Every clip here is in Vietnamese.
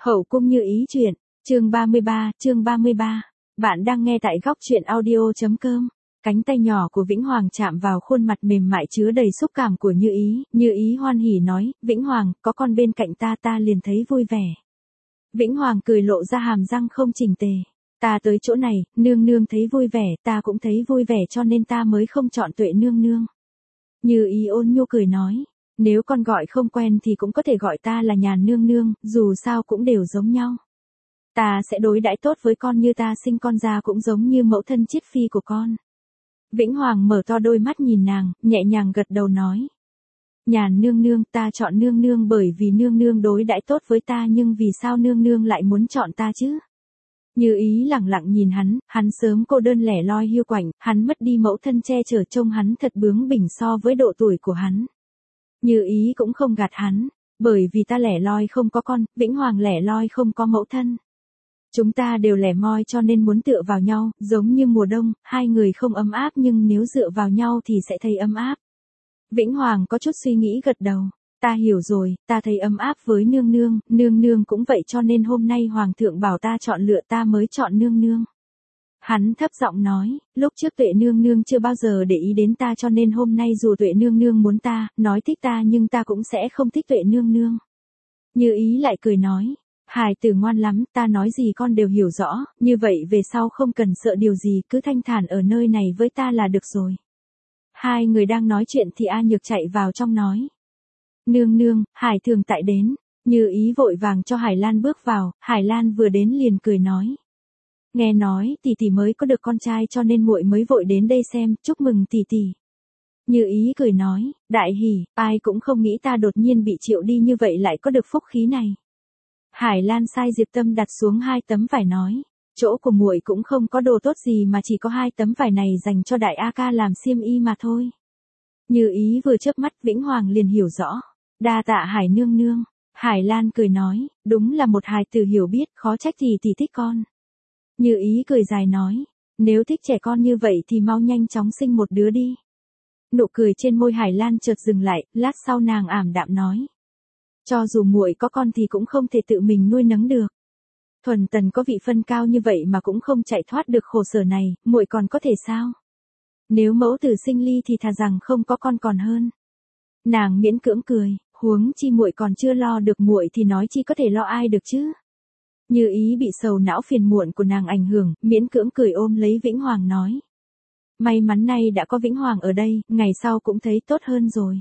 Hậu cung Như Ý truyện, chương 33. Bạn đang nghe tại góc truyện audio.com. Cánh tay nhỏ của Vĩnh Hoàng chạm vào khuôn mặt mềm mại chứa đầy xúc cảm của Như Ý hoan hỉ nói, Vĩnh Hoàng, có con bên cạnh ta liền thấy vui vẻ. Vĩnh Hoàng cười lộ ra hàm răng không chỉnh tề. Ta tới chỗ này, nương nương thấy vui vẻ, ta cũng thấy vui vẻ cho nên ta mới không chọn Tuệ nương nương. Như Ý ôn nhu cười nói, nếu con gọi không quen thì cũng có thể gọi ta là Nhàn nương nương, dù sao cũng đều giống nhau. Ta sẽ đối đãi tốt với con như ta sinh con ra cũng giống như mẫu thân chiết phi của con. Vĩnh Hoàng mở to đôi mắt nhìn nàng, nhẹ nhàng gật đầu nói. Nhàn nương nương, ta chọn nương nương bởi vì nương nương đối đãi tốt với ta, nhưng vì sao nương nương lại muốn chọn ta chứ? Như Ý lẳng lặng nhìn hắn sớm cô đơn lẻ loi hiu quạnh, hắn mất đi mẫu thân che chở, trông hắn thật bướng bỉnh so với độ tuổi của hắn. Như Ý cũng không gạt hắn, bởi vì ta lẻ loi không có con, Vĩnh Hoàng lẻ loi không có mẫu thân. Chúng ta đều lẻ moi cho nên muốn tựa vào nhau, giống như mùa đông, hai người không ấm áp nhưng nếu dựa vào nhau thì sẽ thấy ấm áp. Vĩnh Hoàng có chút suy nghĩ gật đầu, ta hiểu rồi, ta thấy ấm áp với nương nương cũng vậy cho nên hôm nay Hoàng thượng bảo ta chọn lựa ta mới chọn nương nương. Hắn thấp giọng nói, lúc trước Tuệ nương nương chưa bao giờ để ý đến ta cho nên hôm nay dù Tuệ nương nương muốn ta, nói thích ta nhưng ta cũng sẽ không thích Tuệ nương nương. Như Ý lại cười nói, hài tử ngoan lắm, ta nói gì con đều hiểu rõ, như vậy về sau không cần sợ điều gì, cứ thanh thản ở nơi này với ta là được rồi. Hai người đang nói chuyện thì A Nhược chạy vào trong nói. Nương nương, Hải thường tại đến. Như Ý vội vàng cho Hải Lan bước vào, Hải Lan vừa đến liền cười nói. Nghe nói tỷ tỷ mới có được con trai cho nên muội mới vội đến đây xem, chúc mừng tỷ tỷ. Như Ý cười nói, đại hỉ, ai cũng không nghĩ ta đột nhiên bị triệu đi như vậy lại có được phúc khí này. Hải Lan sai Diệp Tâm đặt xuống 2 tấm vải nói, chỗ của muội cũng không có đồ tốt gì mà chỉ có 2 tấm vải này dành cho đại A ca làm xiêm y mà thôi. Như Ý vừa chớp mắt Vĩnh Hoàng liền hiểu rõ, đa tạ Hải nương nương. Hải Lan cười nói, đúng là một hài tử hiểu biết, khó trách thì tỷ thích con. Như Ý cười dài nói, nếu thích trẻ con như vậy thì mau nhanh chóng sinh một đứa đi. Nụ cười trên môi Hải Lan chợt dừng lại, lát sau nàng ảm đạm nói. Cho dù muội có con thì cũng không thể tự mình nuôi nấng được. Thuần Tần có vị phân cao như vậy mà cũng không chạy thoát được khổ sở này, muội còn có thể sao? Nếu mẫu tử sinh ly thì thà rằng không có con còn hơn. Nàng miễn cưỡng cười, huống chi muội còn chưa lo được muội thì nói chi có thể lo ai được chứ? Như Ý bị sầu não phiền muộn của nàng ảnh hưởng, miễn cưỡng cười ôm lấy Vĩnh Hoàng nói. May mắn nay đã có Vĩnh Hoàng ở đây, ngày sau cũng thấy tốt hơn rồi.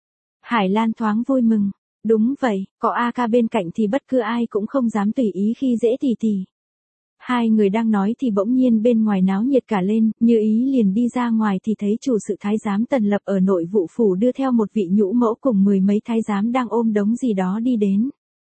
Hải Lan thoáng vui mừng. Đúng vậy, có A ca bên cạnh thì bất cứ ai cũng không dám tùy ý khi dễ tỷ tỷ. Hai người đang nói thì bỗng nhiên bên ngoài náo nhiệt cả lên, Như Ý liền đi ra ngoài thì thấy chủ sự thái giám Tần Lập ở nội vụ phủ đưa theo một vị nhũ mẫu cùng 10 mấy thái giám đang ôm đống gì đó đi đến.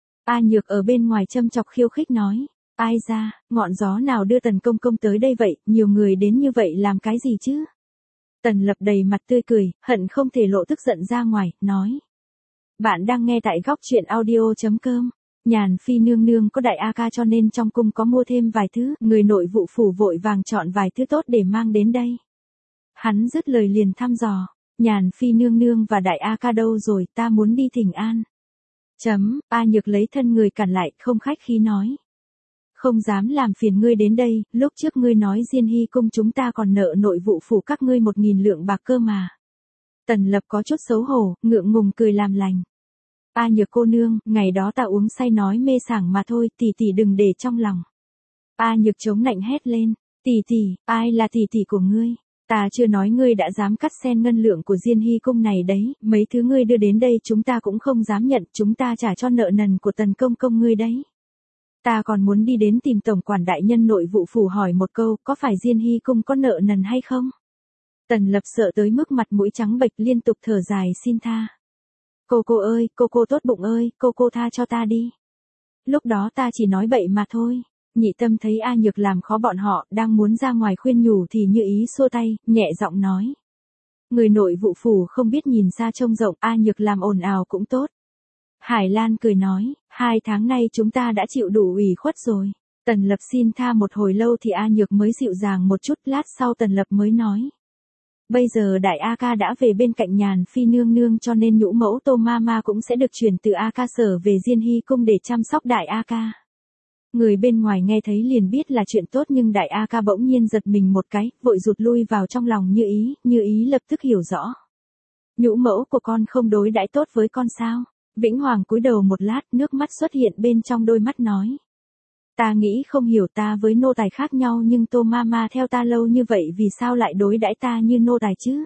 A Nhược ở bên ngoài châm chọc khiêu khích nói, ai ra, ngọn gió nào đưa Tần công công tới đây vậy, nhiều người đến như vậy làm cái gì chứ? Tần Lập đầy mặt tươi cười, hận không thể lộ tức giận ra ngoài, nói. Bạn đang nghe tại góc truyện audio.com. Nhàn phi nương nương có đại A ca cho nên trong cung có mua thêm vài thứ, người nội vụ phủ vội vàng chọn vài thứ tốt để mang đến đây. Hắn dứt lời liền thăm dò, Nhàn phi nương nương và đại A ca đâu rồi, ta muốn đi thỉnh an. A Nhược lấy thân người cản lại, không khách khí nói. Không dám làm phiền ngươi đến đây, lúc trước ngươi nói Diên Hy cung chúng ta còn nợ nội vụ phủ các ngươi 1.000 lượng bạc cơ mà. Tần Lập có chút xấu hổ, ngượng ngùng cười làm lành. A Nhược cô nương, ngày đó ta uống say nói mê sảng mà thôi, tỷ tỷ đừng để trong lòng. A Nhược chống nạnh hét lên, tỷ tỷ, ai là tỷ tỷ của ngươi? Ta chưa nói ngươi đã dám cắt xen ngân lượng của Diên Hy cung này đấy, mấy thứ ngươi đưa đến đây chúng ta cũng không dám nhận, chúng ta trả cho nợ nần của Tần công công ngươi đấy. Ta còn muốn đi đến tìm tổng quản đại nhân nội vụ phủ hỏi một câu, có phải Diên Hy cung có nợ nần hay không? Tần Lập sợ tới mức mặt mũi trắng bệch liên tục thở dài xin tha. Cô ơi, cô tốt bụng ơi, cô tha cho ta đi. Lúc đó ta chỉ nói bậy mà thôi. Nhị Tâm thấy A Nhược làm khó bọn họ, đang muốn ra ngoài khuyên nhủ thì Như Ý xua tay, nhẹ giọng nói. Người nội vụ phủ không biết nhìn xa trông rộng, A Nhược làm ồn ào cũng tốt. Hải Lan cười nói, 2 tháng nay chúng ta đã chịu đủ ủy khuất rồi. Tần Lập xin tha một hồi lâu thì A Nhược mới dịu dàng một chút, lát sau Tần Lập mới nói. Bây giờ đại A ca đã về bên cạnh Nhàn Phi nương nương cho nên nhũ mẫu Tô Mama cũng sẽ được chuyển từ A ca sở về Diên Hy cung để chăm sóc đại A ca. Người bên ngoài nghe thấy liền biết là chuyện tốt nhưng đại A ca bỗng nhiên giật mình một cái, vội rụt lui vào trong lòng Như Ý lập tức hiểu rõ. Nhũ mẫu của con không đối đãi tốt với con sao? Vĩnh Hoàng cúi đầu một lát, nước mắt xuất hiện bên trong đôi mắt nói. Ta nghĩ không hiểu, ta với nô tài khác nhau nhưng Tô Mama theo ta lâu như vậy vì sao lại đối đãi ta như nô tài chứ?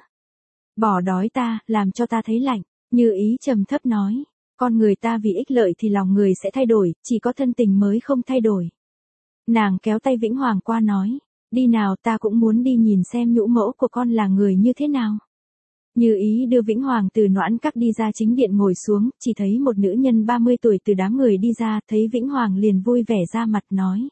Bỏ đói ta, làm cho ta thấy lạnh. Như Ý trầm thấp nói. Con người ta vì ích lợi thì lòng người sẽ thay đổi, chỉ có thân tình mới không thay đổi. Nàng kéo tay Vĩnh Hoàng qua nói. Đi nào, ta cũng muốn đi nhìn xem nhũ mẫu của con là người như thế nào. Như Ý đưa Vĩnh Hoàng từ noãn các đi ra chính điện ngồi xuống, chỉ thấy một nữ nhân 30 tuổi từ đám người đi ra, thấy Vĩnh Hoàng liền vui vẻ ra mặt nói.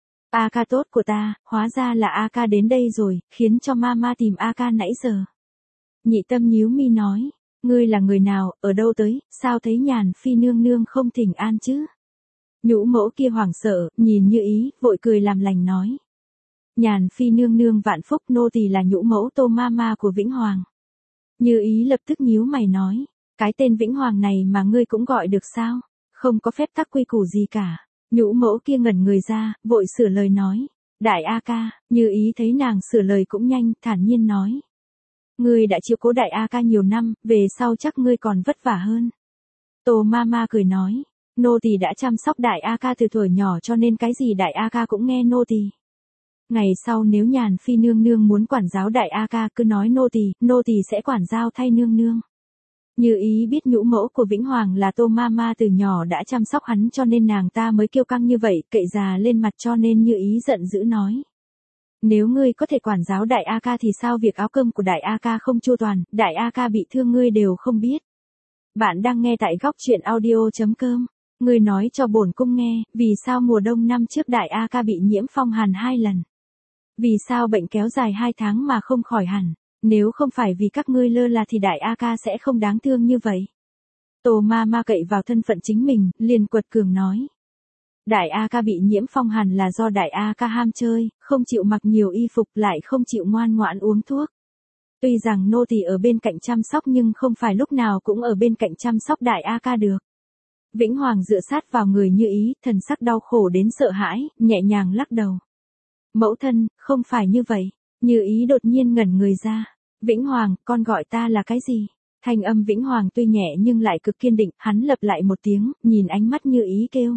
A ca tốt của ta, hóa ra là A ca đến đây rồi, khiến cho Mama tìm A ca nãy giờ. Nhị Tâm nhíu mi nói, ngươi là người nào, ở đâu tới, sao thấy Nhàn Phi nương nương không thỉnh an chứ? Nhũ mẫu kia hoảng sợ, nhìn Như Ý, vội cười làm lành nói. Nhàn Phi nương nương vạn phúc, nô tỳ là nhũ mẫu Tô Mama của Vĩnh Hoàng. Như Ý lập tức nhíu mày nói, cái tên Vĩnh Hoàng này mà ngươi cũng gọi được sao? Không có phép tắc quy củ gì cả. Nhũ mẫu kia ngẩn người ra, vội sửa lời nói. Đại A ca, Như Ý thấy nàng sửa lời cũng nhanh, thản nhiên nói. Ngươi đã chiếu cố đại A ca nhiều năm, về sau chắc ngươi còn vất vả hơn. Tô Mama cười nói, nô tỳ đã chăm sóc đại A ca từ tuổi nhỏ cho nên cái gì đại A ca cũng nghe nô tỳ. Ngày sau nếu Nhàn Phi nương nương muốn quản giáo đại A ca cứ nói nô tỳ sẽ quản giáo thay nương nương. Như Ý biết nhũ mẫu của Vĩnh Hoàng là Tô Mama từ nhỏ đã chăm sóc hắn cho nên nàng ta mới kiêu căng như vậy, cậy già lên mặt cho nên Như Ý giận dữ nói. Nếu ngươi có thể quản giáo đại A ca thì sao việc áo cơm của đại A ca không chu toàn, đại A ca bị thương ngươi đều không biết. Bạn đang nghe tại góc truyện audio.com. Ngươi nói cho bổn cung nghe, vì sao mùa đông năm trước đại A ca bị nhiễm phong hàn 2 lần? Vì sao bệnh kéo dài 2 tháng mà không khỏi hẳn? Nếu không phải vì các ngươi lơ là thì đại A ca sẽ không đáng thương như vậy. Tô Mama cậy vào thân phận chính mình, liền quật cường nói. Đại A ca bị nhiễm phong hàn là do đại A ca ham chơi, không chịu mặc nhiều y phục lại không chịu ngoan ngoãn uống thuốc. Tuy rằng nô tỳ ở bên cạnh chăm sóc nhưng không phải lúc nào cũng ở bên cạnh chăm sóc đại A ca được. Vĩnh Hoàng dựa sát vào người Như Ý, thần sắc đau khổ đến sợ hãi, nhẹ nhàng lắc đầu. Mẫu thân, không phải như vậy. Như Ý đột nhiên ngẩn người ra. Vĩnh Hoàng, con gọi ta là cái gì? Thanh âm Vĩnh Hoàng tuy nhẹ nhưng lại cực kiên định, hắn lặp lại một tiếng, nhìn ánh mắt Như Ý kêu.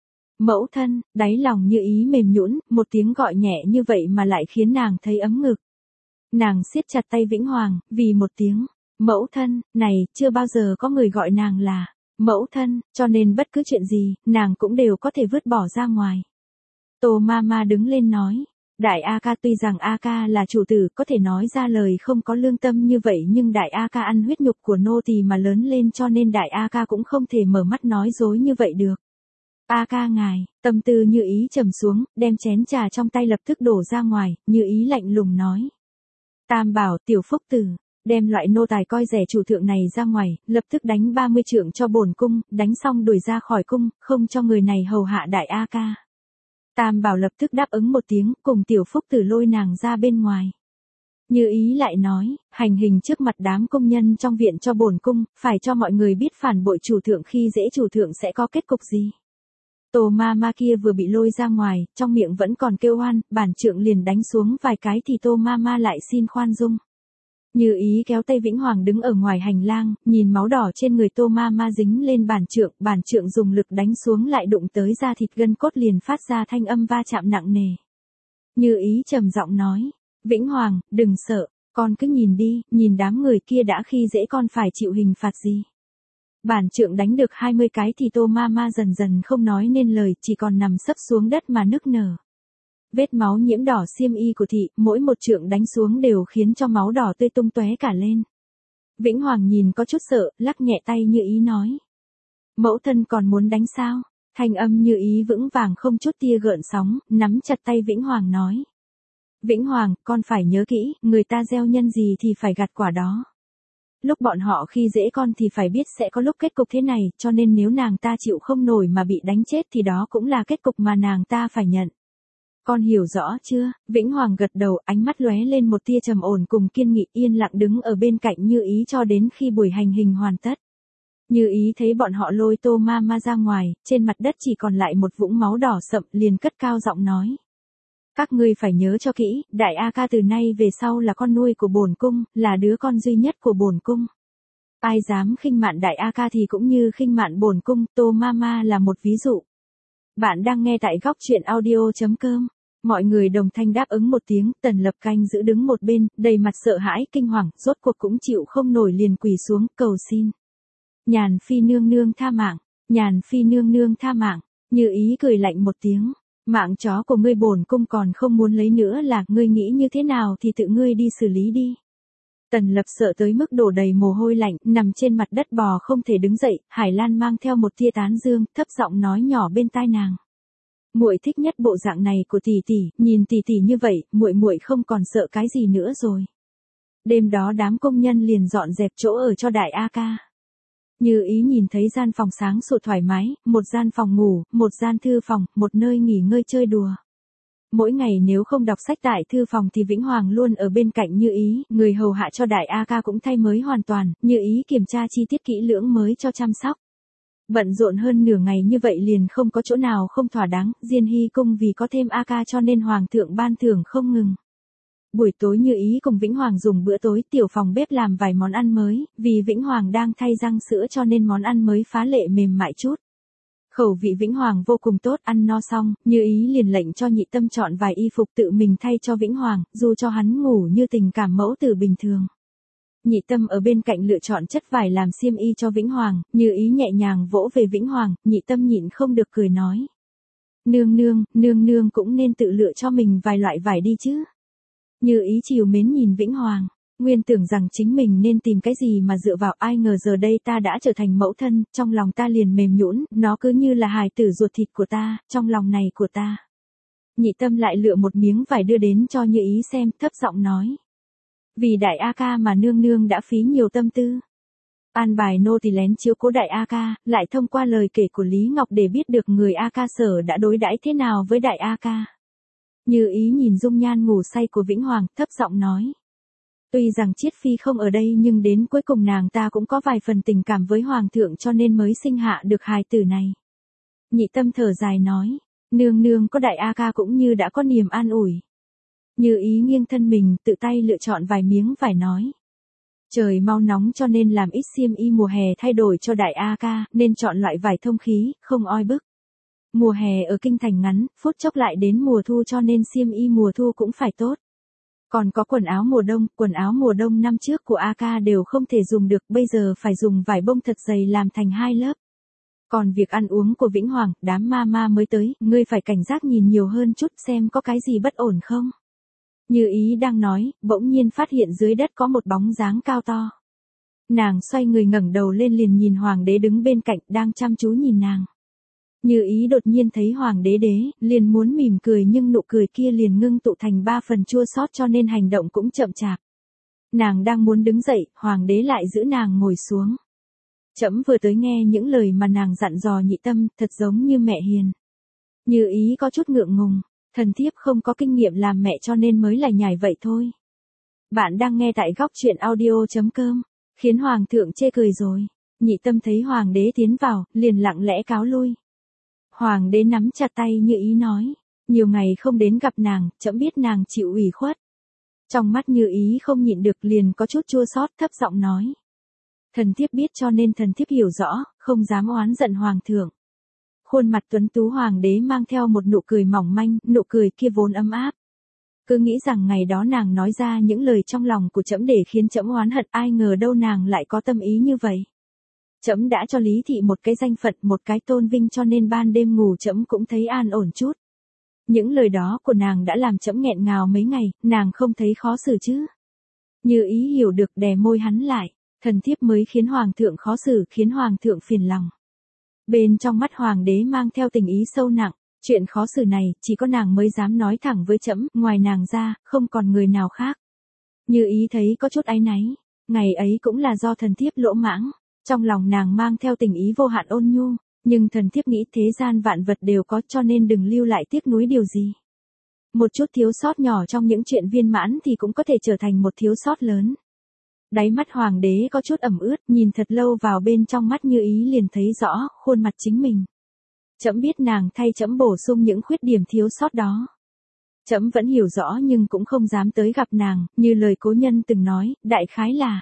Mẫu thân, đáy lòng Như Ý mềm nhũn, một tiếng gọi nhẹ như vậy mà lại khiến nàng thấy ấm ngực. Nàng siết chặt tay Vĩnh Hoàng, vì một tiếng, mẫu thân, này, chưa bao giờ có người gọi nàng là mẫu thân, cho nên bất cứ chuyện gì, nàng cũng đều có thể vứt bỏ ra ngoài. Tô Mama đứng lên nói, đại A ca tuy rằng A ca là chủ tử có thể nói ra lời không có lương tâm như vậy nhưng đại A ca ăn huyết nhục của nô tỳ mà lớn lên cho nên đại A ca cũng không thể mở mắt nói dối như vậy được. A ca ngài, tâm tư Như Ý trầm xuống, đem chén trà trong tay lập tức đổ ra ngoài, Như Ý lạnh lùng nói. Tam bảo, tiểu phúc tử, đem loại nô tài coi rẻ chủ thượng này ra ngoài, lập tức đánh 30 trượng cho bổn cung, đánh xong đuổi ra khỏi cung, không cho người này hầu hạ đại A ca. Tam bảo lập tức đáp ứng một tiếng, cùng tiểu phúc tử lôi nàng ra bên ngoài. Như Ý lại nói, hành hình trước mặt đám công nhân trong viện cho bổn cung, phải cho mọi người biết phản bội chủ thượng khi dễ chủ thượng sẽ có kết cục gì. Tô Mama kia vừa bị lôi ra ngoài, trong miệng vẫn còn kêu oan, bản trượng liền đánh xuống vài cái thì Tô Mama lại xin khoan dung. Như Ý kéo tay Vĩnh Hoàng đứng ở ngoài hành lang, nhìn máu đỏ trên người Tô Mama dính lên bản trượng dùng lực đánh xuống lại đụng tới da thịt gân cốt liền phát ra thanh âm va chạm nặng nề. Như Ý trầm giọng nói, Vĩnh Hoàng, đừng sợ, con cứ nhìn đi, nhìn đám người kia đã khi dễ con phải chịu hình phạt gì. Bản trượng đánh được 20 cái thì Tô Mama dần dần không nói nên lời, chỉ còn nằm sấp xuống đất mà nức nở. Vết máu nhiễm đỏ xiêm y của thị, mỗi một trượng đánh xuống đều khiến cho máu đỏ tươi tung tóe cả lên. Vĩnh Hoàng nhìn có chút sợ, lắc nhẹ tay Như Ý nói. Mẫu thân còn muốn đánh sao? Thanh âm Như Ý vững vàng không chút tia gợn sóng, nắm chặt tay Vĩnh Hoàng nói. Vĩnh Hoàng, con phải nhớ kỹ, người ta gieo nhân gì thì phải gặt quả đó. Lúc bọn họ khi dễ con thì phải biết sẽ có lúc kết cục thế này, cho nên nếu nàng ta chịu không nổi mà bị đánh chết thì đó cũng là kết cục mà nàng ta phải nhận. Con hiểu rõ chưa? Vĩnh Hoàng gật đầu, ánh mắt lóe lên một tia trầm ổn cùng kiên nghị, yên lặng đứng ở bên cạnh Như Ý cho đến khi buổi hành hình hoàn tất. Như Ý thấy bọn họ lôi Tô Ma ra ngoài, trên mặt đất chỉ còn lại một vũng máu đỏ sậm, liền cất cao giọng nói. Các ngươi phải nhớ cho kỹ, đại A Ca từ nay về sau là con nuôi của bổn cung, là đứa con duy nhất của bổn cung. Ai dám khinh mạn đại A Ca thì cũng như khinh mạn bổn cung, Tô Ma là một ví dụ. Bạn đang nghe tại góc truyện audio.com. Mọi người đồng thanh đáp ứng một tiếng, Tần Lập Canh giữ đứng một bên, đầy mặt sợ hãi, kinh hoàng, rốt cuộc cũng chịu không nổi liền quỳ xuống, cầu xin. Nhàn Phi nương nương tha mạng, Nhàn Phi nương nương tha mạng, Như Ý cười lạnh một tiếng. Mạng chó của ngươi bổn cung còn không muốn lấy nữa là, ngươi nghĩ như thế nào thì tự ngươi đi xử lý đi. Tần Lập sợ tới mức đổ đầy mồ hôi lạnh, nằm trên mặt đất bò không thể đứng dậy, Hải Lan mang theo một tia tán dương, thấp giọng nói nhỏ bên tai nàng. Muội thích nhất bộ dạng này của tỷ tỷ, nhìn tỷ tỷ như vậy, muội không còn sợ cái gì nữa rồi. Đêm đó đám công nhân liền dọn dẹp chỗ ở cho đại A Ca. Như Ý nhìn thấy gian phòng sáng sủa thoải mái, một gian phòng ngủ, một gian thư phòng, một nơi nghỉ ngơi chơi đùa. Mỗi ngày nếu không đọc sách tại thư phòng thì Vĩnh Hoàng luôn ở bên cạnh Như Ý, người hầu hạ cho đại A Ca cũng thay mới hoàn toàn, Như Ý kiểm tra chi tiết kỹ lưỡng mới cho chăm sóc. Bận rộn hơn nửa ngày như vậy liền không có chỗ nào không thỏa đáng, Diên Hy cung vì có thêm A Ca cho nên Hoàng thượng ban thưởng không ngừng. Buổi tối Như Ý cùng Vĩnh Hoàng dùng bữa tối, tiểu phòng bếp làm vài món ăn mới, vì Vĩnh Hoàng đang thay răng sữa cho nên món ăn mới phá lệ mềm mại chút. Khẩu vị Vĩnh Hoàng vô cùng tốt, ăn no xong, Như Ý liền lệnh cho Nhị Tâm chọn vài y phục tự mình thay cho Vĩnh Hoàng, dù cho hắn ngủ như tình cảm mẫu tử bình thường. Nhị Tâm ở bên cạnh lựa chọn chất vải làm xiêm y cho Vĩnh Hoàng, Như Ý nhẹ nhàng vỗ về Vĩnh Hoàng, Nhị Tâm nhịn không được cười nói. Nương nương cũng nên tự lựa cho mình vài loại vải đi chứ. Như Ý trìu mến nhìn Vĩnh Hoàng, nguyên tưởng rằng chính mình nên tìm cái gì mà dựa vào, ai ngờ giờ đây ta đã trở thành mẫu thân, trong lòng ta liền mềm nhũn, nó cứ như là hài tử ruột thịt của ta, trong lòng này của ta. Nhị Tâm lại lựa một miếng vải đưa đến cho Như Ý xem, thấp giọng nói. Vì đại A Ca mà nương đã phí nhiều tâm tư. An bài nô tỳ lén chiếu cố đại A Ca, lại thông qua lời kể của Lý Ngọc để biết được người A Ca Sở đã đối đãi thế nào với đại A Ca. Như Ý nhìn dung nhan ngủ say của Vĩnh Hoàng, thấp giọng nói. Tuy rằng Chiết Phi không ở đây nhưng đến cuối cùng nàng ta cũng có vài phần tình cảm với Hoàng thượng cho nên mới sinh hạ được hài tử này. Nhị Tâm thở dài nói, nương có đại A Ca cũng như đã có niềm an ủi. Như Ý nghiêng thân mình, tự tay lựa chọn vài miếng vải nói. Trời mau nóng cho nên làm ít xiêm y mùa hè thay đổi cho đại A Ca, nên chọn loại vải thông khí, không oi bức. Mùa hè ở kinh thành ngắn, phút chốc lại đến mùa thu cho nên xiêm y mùa thu cũng phải tốt. Còn có quần áo mùa đông năm trước của A Ca đều không thể dùng được, bây giờ phải dùng vải bông thật dày làm thành 2 lớp. Còn việc ăn uống của Vĩnh Hoàng, đám ma mới tới, ngươi phải cảnh giác nhìn nhiều hơn chút xem có cái gì bất ổn không. Như Ý đang nói, bỗng nhiên phát hiện dưới đất có một bóng dáng cao to. Nàng xoay người ngẩng đầu lên liền nhìn Hoàng đế đứng bên cạnh đang chăm chú nhìn nàng. Như Ý đột nhiên thấy Hoàng đế liền muốn mỉm cười nhưng nụ cười kia liền ngưng tụ thành 3 phần chua xót cho nên hành động cũng chậm chạp. Nàng đang muốn đứng dậy, Hoàng đế lại giữ nàng ngồi xuống. Trẫm vừa tới nghe những lời mà nàng dặn dò Nhị Tâm, thật giống như mẹ hiền. Như Ý có chút ngượng ngùng, thần thiếp không có kinh nghiệm làm mẹ cho nên mới lải nhải vậy thôi. Bạn đang nghe tại góc truyện audio.com, khiến Hoàng thượng chê cười rồi. Nhị Tâm thấy Hoàng đế tiến vào, liền lặng lẽ cáo lui. Hoàng đế nắm chặt tay Như Ý nói, nhiều ngày không đến gặp nàng, trẫm biết nàng chịu ủy khuất. Trong mắt Như Ý không nhịn được liền có chút chua xót, thấp giọng nói. Thần thiếp biết cho nên thần thiếp hiểu rõ, không dám oán giận Hoàng thượng. Khuôn mặt tuấn tú Hoàng đế mang theo một nụ cười mỏng manh, nụ cười kia vốn ấm áp. Cứ nghĩ rằng ngày đó nàng nói ra những lời trong lòng của trẫm để khiến trẫm oán hận, ai ngờ đâu nàng lại có tâm ý như vậy. Trẫm đã cho Lý thị một cái danh phận, một cái tôn vinh cho nên ban đêm ngủ trẫm cũng thấy an ổn chút. Những lời đó của nàng đã làm trẫm nghẹn ngào mấy ngày, nàng không thấy khó xử chứ? Như Ý hiểu được đè môi hắn lại, thần thiếp mới khiến Hoàng thượng khó xử, khiến Hoàng thượng phiền lòng. Bên trong mắt Hoàng đế mang theo tình ý sâu nặng, chuyện khó xử này chỉ có nàng mới dám nói thẳng với trẫm, ngoài nàng ra, không còn người nào khác. Như Ý thấy có chút áy náy, ngày ấy cũng là do thần thiếp lỗ mãng. Trong lòng nàng mang theo tình ý vô hạn ôn nhu, nhưng thần thiếp nghĩ thế gian vạn vật đều có cho nên đừng lưu lại tiếc nuối điều gì. Một chút thiếu sót nhỏ trong những chuyện viên mãn thì cũng có thể trở thành một thiếu sót lớn. Đáy mắt hoàng đế có chút ẩm ướt, nhìn thật lâu vào bên trong mắt Như Ý liền thấy rõ khuôn mặt chính mình. Trẫm biết nàng thay trẫm bổ sung những khuyết điểm thiếu sót đó. Trẫm vẫn hiểu rõ nhưng cũng không dám tới gặp nàng, như lời cố nhân từng nói, đại khái là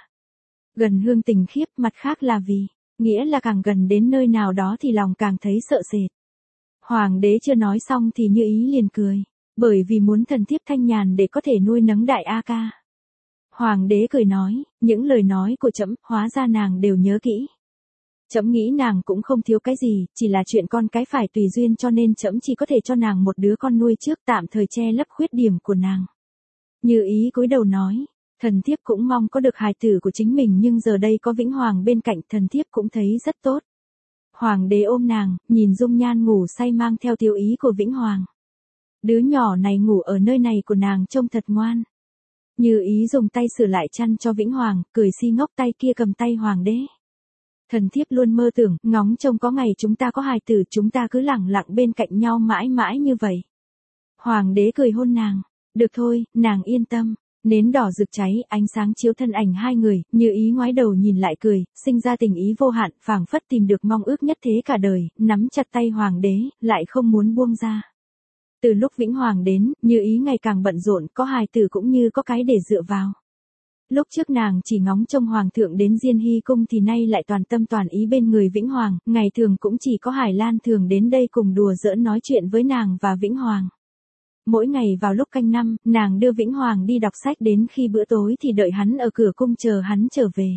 gần hương tình khiếp, mặt khác là vì, nghĩa là càng gần đến nơi nào đó thì lòng càng thấy sợ sệt. Hoàng đế chưa nói xong thì Như Ý liền cười, bởi vì muốn thần thiếp thanh nhàn để có thể nuôi nấng đại A Ca. Hoàng đế cười nói, những lời nói của trẫm, hóa ra nàng đều nhớ kỹ. Trẫm nghĩ nàng cũng không thiếu cái gì, chỉ là chuyện con cái phải tùy duyên cho nên trẫm chỉ có thể cho nàng một đứa con nuôi trước tạm thời che lấp khuyết điểm của nàng. Như Ý cúi đầu nói, thần thiếp cũng mong có được hài tử của chính mình nhưng giờ đây có Vĩnh Hoàng bên cạnh thần thiếp cũng thấy rất tốt. Hoàng đế ôm nàng, nhìn dung nhan ngủ say mang theo tiêu ý của Vĩnh Hoàng. Đứa nhỏ này ngủ ở nơi này của nàng trông thật ngoan. Như Ý dùng tay sửa lại chăn cho Vĩnh Hoàng, cười si ngốc tay kia cầm tay hoàng đế. Thần thiếp luôn mơ tưởng, ngóng trông có ngày chúng ta có hài tử, chúng ta cứ lẳng lặng bên cạnh nhau mãi mãi như vậy. Hoàng đế cười hôn nàng. Được thôi, nàng yên tâm. Nến đỏ rực cháy, ánh sáng chiếu thân ảnh hai người, Như Ý ngoái đầu nhìn lại cười, sinh ra tình ý vô hạn, phảng phất tìm được mong ước nhất thế cả đời, nắm chặt tay hoàng đế, lại không muốn buông ra. Từ lúc Vĩnh Hoàng đến, Như Ý ngày càng bận rộn, có hài tử cũng như có cái để dựa vào. Lúc trước nàng chỉ ngóng trông hoàng thượng đến Diên Hy cung thì nay lại toàn tâm toàn ý bên người Vĩnh Hoàng, ngày thường cũng chỉ có Hải Lan thường đến đây cùng đùa giỡn nói chuyện với nàng và Vĩnh Hoàng. Mỗi ngày vào lúc canh năm, nàng đưa Vĩnh Hoàng đi đọc sách, đến khi bữa tối thì đợi hắn ở cửa cung chờ hắn trở về.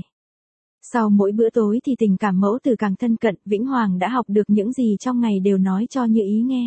Sau mỗi bữa tối thì tình cảm mẫu tử càng thân cận, Vĩnh Hoàng đã học được những gì trong ngày đều nói cho Như Ý nghe.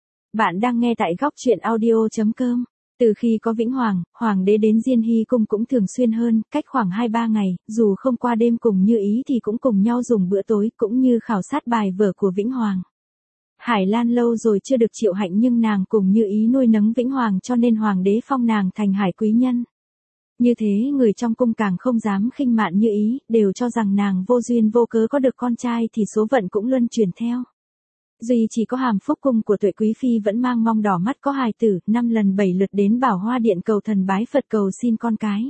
Bạn đang nghe tại góc truyện audio.com. Từ khi có Vĩnh Hoàng, hoàng đế đến Diên Hy cung cũng thường xuyên hơn, cách khoảng 2-3 ngày, dù không qua đêm cùng Như Ý thì cũng cùng nhau dùng bữa tối, cũng như khảo sát bài vở của Vĩnh Hoàng. Hải Lan lâu rồi chưa được triệu hạnh nhưng nàng cùng Như Ý nuôi nấng Vĩnh Hoàng cho nên hoàng đế phong nàng thành hải quý nhân. Như thế người trong cung càng không dám khinh mạn Như Ý, đều cho rằng nàng vô duyên vô cớ có được con trai thì số phận cũng luân chuyển theo. Duy chỉ có Hàm Phúc cung của Tuệ quý phi vẫn mang mong đỏ mắt có hài tử, 5 lần 7 lượt đến Bảo Hoa điện cầu thần bái Phật cầu xin con cái.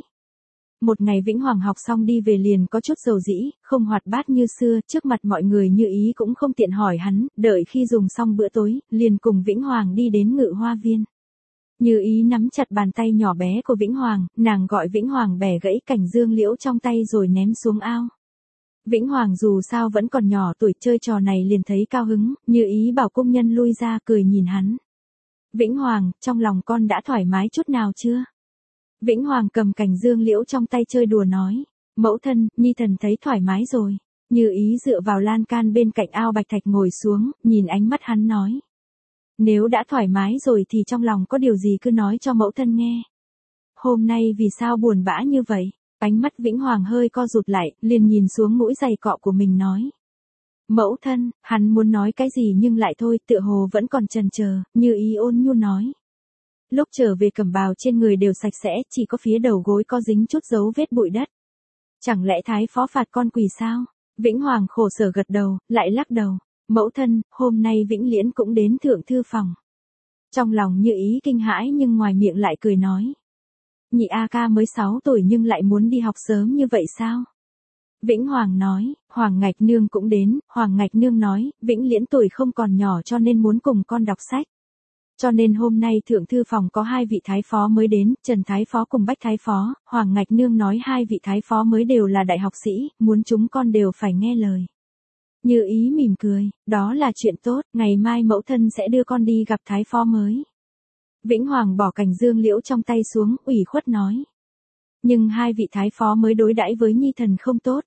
Một ngày Vĩnh Hoàng học xong đi về liền có chút dầu dĩ, không hoạt bát như xưa, trước mặt mọi người Như Ý cũng không tiện hỏi hắn, đợi khi dùng xong bữa tối, liền cùng Vĩnh Hoàng đi đến Ngự Hoa viên. Như Ý nắm chặt bàn tay nhỏ bé của Vĩnh Hoàng, nàng gọi Vĩnh Hoàng bẻ gãy cành dương liễu trong tay rồi ném xuống ao. Vĩnh Hoàng dù sao vẫn còn nhỏ tuổi, chơi trò này liền thấy cao hứng, Như Ý bảo cung nhân lui ra cười nhìn hắn. Vĩnh Hoàng, trong lòng con đã thoải mái chút nào chưa? Vĩnh Hoàng cầm cành dương liễu trong tay chơi đùa nói. Mẫu thân, nhi thần thấy thoải mái rồi. Như Ý dựa vào lan can bên cạnh ao bạch thạch ngồi xuống, nhìn ánh mắt hắn nói. Nếu đã thoải mái rồi thì trong lòng có điều gì cứ nói cho mẫu thân nghe. Hôm nay vì sao buồn bã như vậy? Ánh mắt Vĩnh Hoàng hơi co rụt lại, liền nhìn xuống mũi giày cọ của mình nói. Mẫu thân, hắn muốn nói cái gì nhưng lại thôi, tựa hồ vẫn còn chần chờ, Như Ý ôn nhu nói. Lúc trở về cẩm bào trên người đều sạch sẽ, chỉ có phía đầu gối có dính chút dấu vết bụi đất. Chẳng lẽ thái phó phạt con quỳ sao? Vĩnh Hoàng khổ sở gật đầu, lại lắc đầu. Mẫu thân, hôm nay Vĩnh Liễn cũng đến thượng thư phòng. Trong lòng Như Ý kinh hãi nhưng ngoài miệng lại cười nói. Nhị A Ca mới 6 tuổi nhưng lại muốn đi học sớm như vậy sao? Vĩnh Hoàng nói, Hoàng Ngạch Nương cũng đến, Hoàng Ngạch Nương nói, Vĩnh Liễn tuổi không còn nhỏ cho nên muốn cùng con đọc sách. Cho nên hôm nay thượng thư phòng có 2 vị thái phó mới đến, Trần Thái Phó cùng Bách Thái Phó, Hoàng Ngạch Nương nói 2 vị thái phó mới đều là đại học sĩ, muốn chúng con đều phải nghe lời. Như Ý mỉm cười, đó là chuyện tốt, ngày mai mẫu thân sẽ đưa con đi gặp thái phó mới. Vĩnh Hoàng bỏ cành dương liễu trong tay xuống, ủy khuất nói. Nhưng 2 vị thái phó mới đối đãi với nhi thần không tốt.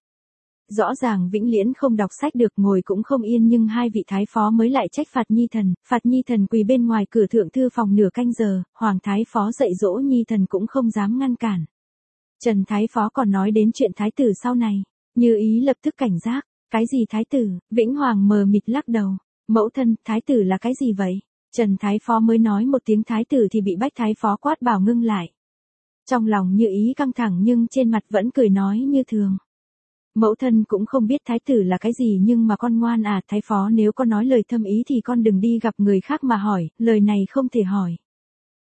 Rõ ràng Vĩnh Liễn không đọc sách được, ngồi cũng không yên, nhưng 2 vị thái phó mới lại trách phạt nhi thần quỳ bên ngoài cửa thượng thư phòng nửa canh giờ, Hoàng thái phó dạy dỗ nhi thần cũng không dám ngăn cản. Trần thái phó còn nói đến chuyện thái tử sau này, Như Ý lập tức cảnh giác, cái gì thái tử? Vĩnh Hoàng mờ mịt lắc đầu, mẫu thân, thái tử là cái gì vậy? Trần thái phó mới nói một tiếng thái tử thì bị Bách thái phó quát bảo ngưng lại. Trong lòng Như Ý căng thẳng nhưng trên mặt vẫn cười nói như thường. Mẫu thân cũng không biết thái tử là cái gì nhưng mà con ngoan à, thái phó nếu có nói lời thâm ý thì con đừng đi gặp người khác mà hỏi, lời này không thể hỏi.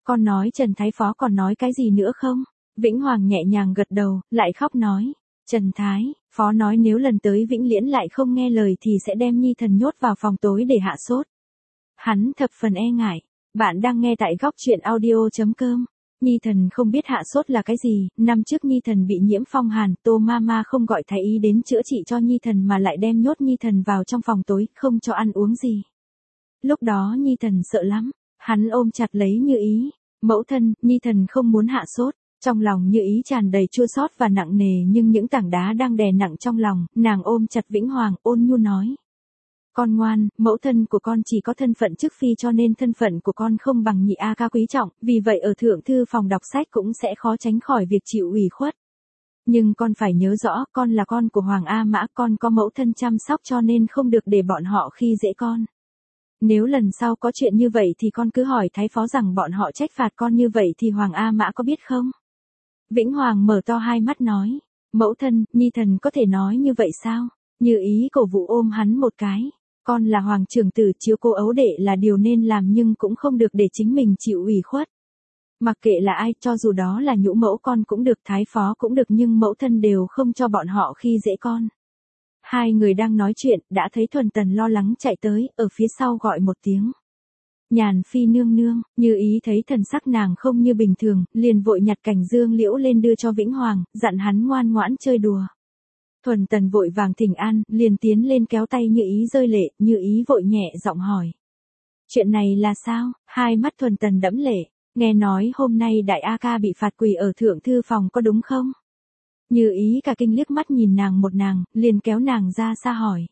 Con nói Trần Thái Phó còn nói cái gì nữa không? Vĩnh Hoàng nhẹ nhàng gật đầu, lại khóc nói. Trần Thái Phó nói nếu lần tới Vĩnh Liễn lại không nghe lời thì sẽ đem Nhi Thần nhốt vào phòng tối để hạ sốt. Hắn thập phần e ngại. Bạn đang nghe tại góc truyện audio.com. Nhi Thần không biết hạ sốt là cái gì, năm trước Nhi Thần bị nhiễm phong hàn, Tô Mama không gọi thái y đến chữa trị cho Nhi Thần mà lại đem nhốt Nhi Thần vào trong phòng tối, không cho ăn uống gì. Lúc đó Nhi Thần sợ lắm, hắn ôm chặt lấy Như Ý. Mẫu thân, Nhi Thần không muốn hạ sốt. Trong lòng Như Ý tràn đầy chua xót và nặng nề nhưng những tảng đá đang đè nặng trong lòng, nàng ôm chặt Vĩnh Hoàng, ôn nhu nói. Con ngoan, mẫu thân của con chỉ có thân phận chức phi cho nên thân phận của con không bằng nhị A ca quý trọng, vì vậy ở thượng thư phòng đọc sách cũng sẽ khó tránh khỏi việc chịu ủy khuất. Nhưng con phải nhớ rõ, con là con của Hoàng A Mã, con có mẫu thân chăm sóc cho nên không được để bọn họ khi dễ con. Nếu lần sau có chuyện như vậy thì con cứ hỏi Thái Phó rằng bọn họ trách phạt con như vậy thì Hoàng A Mã có biết không? Vĩnh Hoàng mở to hai mắt nói. Mẫu thân, Nhi Thần có thể nói như vậy sao? Như Ý cổ vũ ôm hắn một cái. Con là hoàng trưởng tử, chiếu cố ấu đệ là điều nên làm nhưng cũng không được để chính mình chịu ủy khuất. Mặc kệ là ai, cho dù đó là nhũ mẫu con cũng được, Thái Phó cũng được, nhưng mẫu thân đều không cho bọn họ khi dễ con. Hai người đang nói chuyện, đã thấy Thuần Tần lo lắng chạy tới, ở phía sau gọi một tiếng. Nhàn Phi nương nương. Như Ý thấy thần sắc nàng không như bình thường, liền vội nhặt cành dương liễu lên đưa cho Vĩnh Hoàng, dặn hắn ngoan ngoãn chơi đùa. Thuần Tần vội vàng thỉnh an, liền tiến lên kéo tay Như Ý rơi lệ, Như Ý vội nhẹ giọng hỏi. Chuyện này là sao? Hai mắt Thuần Tần đẫm lệ, nghe nói hôm nay đại A ca bị phạt quỳ ở thượng thư phòng có đúng không? Như Ý cả kinh liếc mắt nhìn nàng một nàng, liền kéo nàng ra xa hỏi.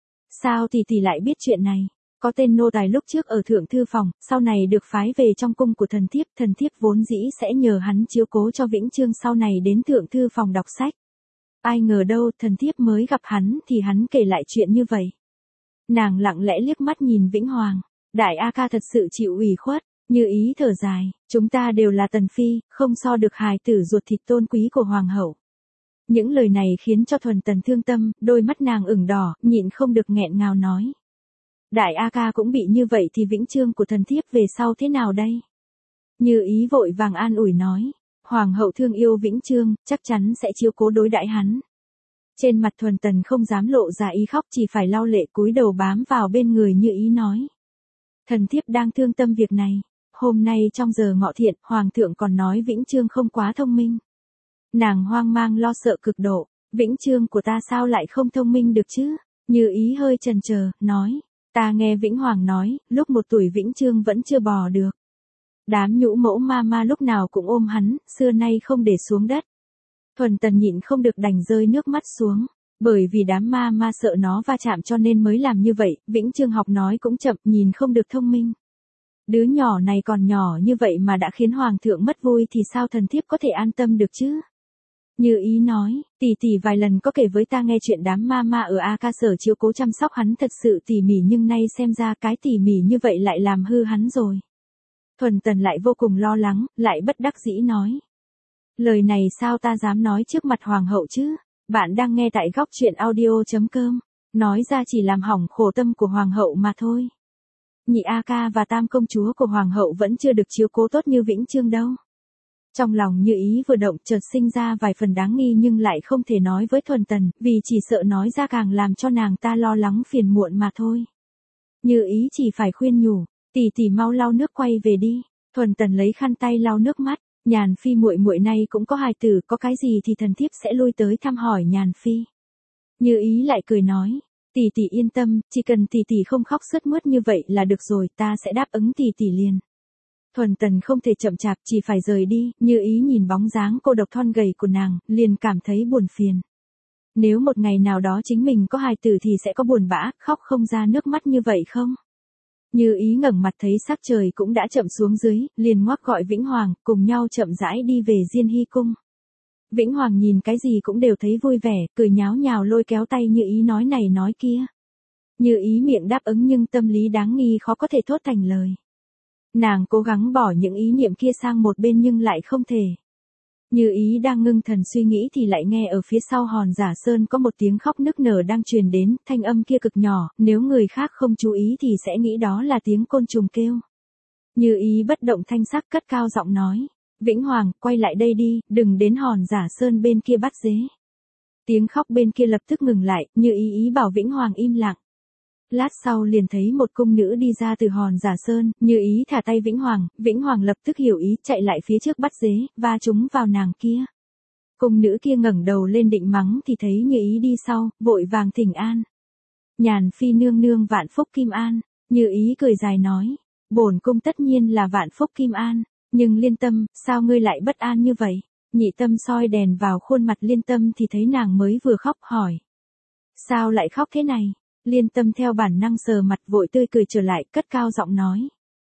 Sao tỷ lại biết chuyện này? Có tên nô tài lúc trước ở thượng thư phòng, sau này được phái về trong cung của thần thiếp vốn dĩ sẽ nhờ hắn chiếu cố cho Vĩnh Chương sau này đến thượng thư phòng đọc sách. Ai ngờ đâu, thần thiếp mới gặp hắn thì hắn kể lại chuyện như vậy. Nàng lặng lẽ liếc mắt nhìn Vĩnh Hoàng, đại A ca thật sự chịu ủy khuất. Như Ý thở dài, chúng ta đều là tần phi, không so được hài tử ruột thịt tôn quý của hoàng hậu. Những lời này khiến cho Thuần Tần thương tâm, đôi mắt nàng ửng đỏ, nhịn không được nghẹn ngào nói. Đại A ca cũng bị như vậy thì Vĩnh Chương của thần thiếp về sau thế nào đây? Như Ý vội vàng an ủi nói. Hoàng hậu thương yêu Vĩnh Chương, chắc chắn sẽ chiếu cố đối đãi hắn. Trên mặt Thuần Tần không dám lộ ra ý khóc, chỉ phải lau lệ cúi đầu bám vào bên người Như Ý nói. Thần thiếp đang thương tâm việc này. Hôm nay trong giờ ngọ thiện, Hoàng thượng còn nói Vĩnh Chương không quá thông minh. Nàng hoang mang lo sợ cực độ. Vĩnh Chương của ta sao lại không thông minh được chứ? Như Ý hơi chần chờ, nói. Ta nghe Vĩnh Hoàng nói, lúc 1 tuổi Vĩnh Chương vẫn chưa bò được. Đám nhũ mẫu Mama lúc nào cũng ôm hắn, xưa nay không để xuống đất. Thuần Tần nhịn không được đành rơi nước mắt xuống. Bởi vì đám Mama sợ nó va chạm cho nên mới làm như vậy, Vĩnh Chương học nói cũng chậm, nhìn không được thông minh. Đứa nhỏ này còn nhỏ như vậy mà đã khiến Hoàng thượng mất vui thì sao thần thiếp có thể an tâm được chứ? Như Ý nói, tỷ vài lần có kể với ta nghe chuyện đám Mama ở A ca sở chiếu cố chăm sóc hắn thật sự tỉ mỉ, nhưng nay xem ra cái tỉ mỉ như vậy lại làm hư hắn rồi. Thuần Tần lại vô cùng lo lắng, lại bất đắc dĩ nói. Lời này sao ta dám nói trước mặt Hoàng hậu chứ? Bạn đang nghe tại góc truyện audio.com. Nói ra chỉ làm hỏng khổ tâm của Hoàng hậu mà thôi. Nhị A ca và Tam công chúa của Hoàng hậu vẫn chưa được chiếu cố tốt như Vĩnh Chương đâu. Trong lòng Như Ý vừa động, chợt sinh ra vài phần đáng nghi nhưng lại không thể nói với Thuần Tần, vì chỉ sợ nói ra càng làm cho nàng ta lo lắng phiền muộn mà thôi. Như Ý chỉ phải khuyên nhủ, tỷ mau lau nước quay về đi. Thuần Tần lấy khăn tay lau nước mắt, Nhàn Phi muội muội nay cũng có hài tử, có cái gì thì thần thiếp sẽ lui tới thăm hỏi Nhàn Phi. Như Ý lại cười nói, tỷ yên tâm, chỉ cần tỷ không khóc sướt mướt như vậy là được rồi, ta sẽ đáp ứng tỷ liền. Thuần Tần không thể chậm chạp, chỉ phải rời đi. Như Ý nhìn bóng dáng cô độc thon gầy của nàng, liền cảm thấy buồn phiền. Nếu một ngày nào đó chính mình có hài tử thì sẽ có buồn bã, khóc không ra nước mắt như vậy không? Như Ý ngẩng mặt thấy sắc trời cũng đã chậm xuống dưới, liền ngoắc gọi Vĩnh Hoàng, cùng nhau chậm rãi đi về Diên Hy cung. Vĩnh Hoàng nhìn cái gì cũng đều thấy vui vẻ, cười nháo nhào lôi kéo tay Như Ý nói này nói kia. Như Ý miệng đáp ứng nhưng tâm lý đáng nghi khó có thể thốt thành lời. Nàng cố gắng bỏ những ý niệm kia sang một bên nhưng lại không thể. Như Ý đang ngưng thần suy nghĩ thì lại nghe ở phía sau Hòn Giả Sơn có một tiếng khóc nức nở đang truyền đến, thanh âm kia cực nhỏ, nếu người khác không chú ý thì sẽ nghĩ đó là tiếng côn trùng kêu. Như ý bất động thanh sắc cất cao giọng nói. Vĩnh Hoàng, quay lại đây đi, đừng đến Hòn Giả Sơn bên kia bắt dế. Tiếng khóc bên kia lập tức ngừng lại, Như ý bảo Vĩnh Hoàng im lặng. Lát sau liền thấy một cung nữ đi ra từ Hòn Giả Sơn, Như ý thả tay Vĩnh Hoàng lập tức hiểu ý, chạy lại phía trước bắt dế, va chúng vào nàng kia. Cung nữ kia ngẩng đầu lên định mắng thì thấy Như ý đi sau, vội vàng thỉnh an. Nhàn phi nương nương vạn phúc kim an. Như ý cười dài nói, bổn cung tất nhiên là vạn phúc kim an, nhưng Liên Tâm, sao ngươi lại bất an như vậy? Nhị Tâm soi đèn vào khuôn mặt Liên Tâm thì thấy nàng mới vừa khóc, hỏi. Sao lại khóc thế này? Liên Tâm theo bản năng sờ mặt, vội tươi cười trở lại, cất cao giọng nói.